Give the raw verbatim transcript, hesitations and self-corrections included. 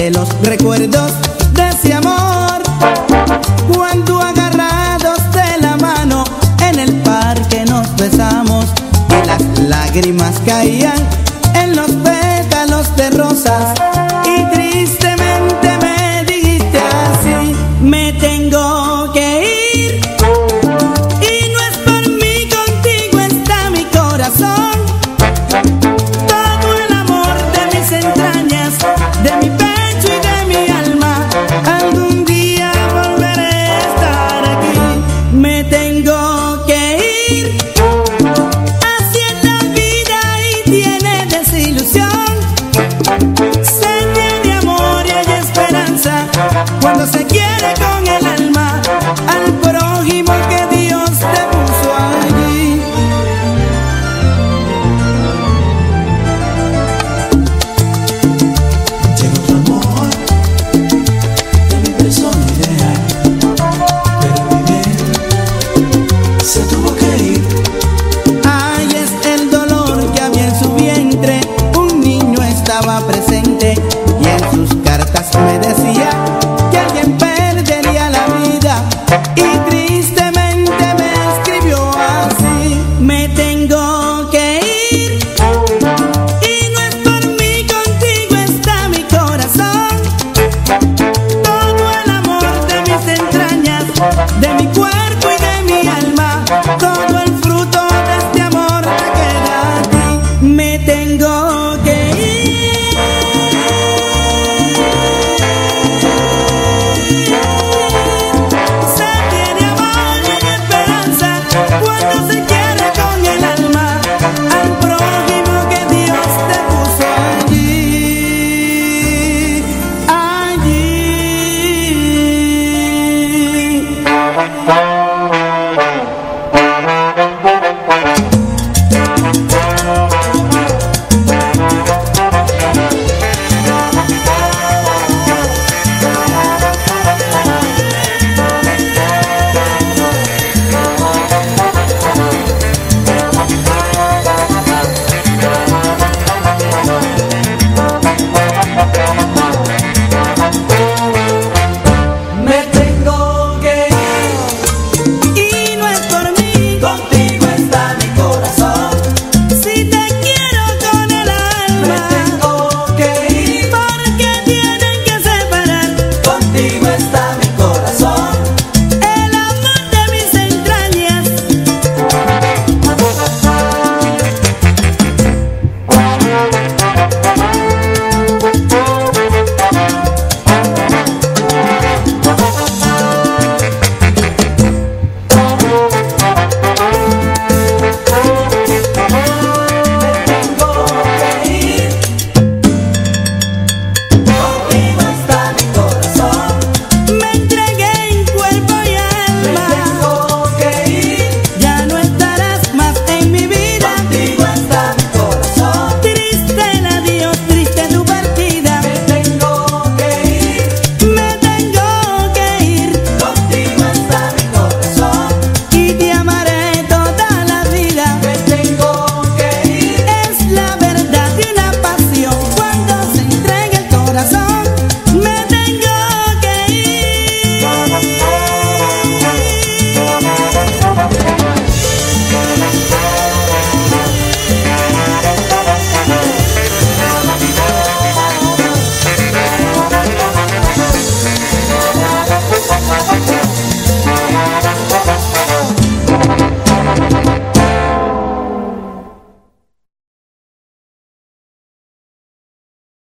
de los recuerdos de ese amor, cuando agarrados de la mano en el parque nos besamos y las lágrimas caían en los pétalos de rosas y tristemente me dijiste así: me tengo que ir y no es por mí, contigo está mi corazón, todo el amor de mis entrañas, de mi pecho y de mi alma, algún día volveré a estar aquí. Me tengo que ir, así es la vida y tiene desilusión, se tiene amor y hay esperanza cuando se quiere con el alma al prójimo que Dios te puso allí. Llegó tu amor de mi persona ideal, pero mi bien se tuvo que ir. Ay, es el dolor que había en su vientre, un niño estaba presente y en sus cartas me decía que alguien perdería la vida y tristemente me escribió así: me tengo que ir y no es por mí, contigo está mi corazón, todo el amor de mis entrañas, de mi cuerpo y de mi alma, todo el fruto de este amor te queda a ti. Me tengo que ir.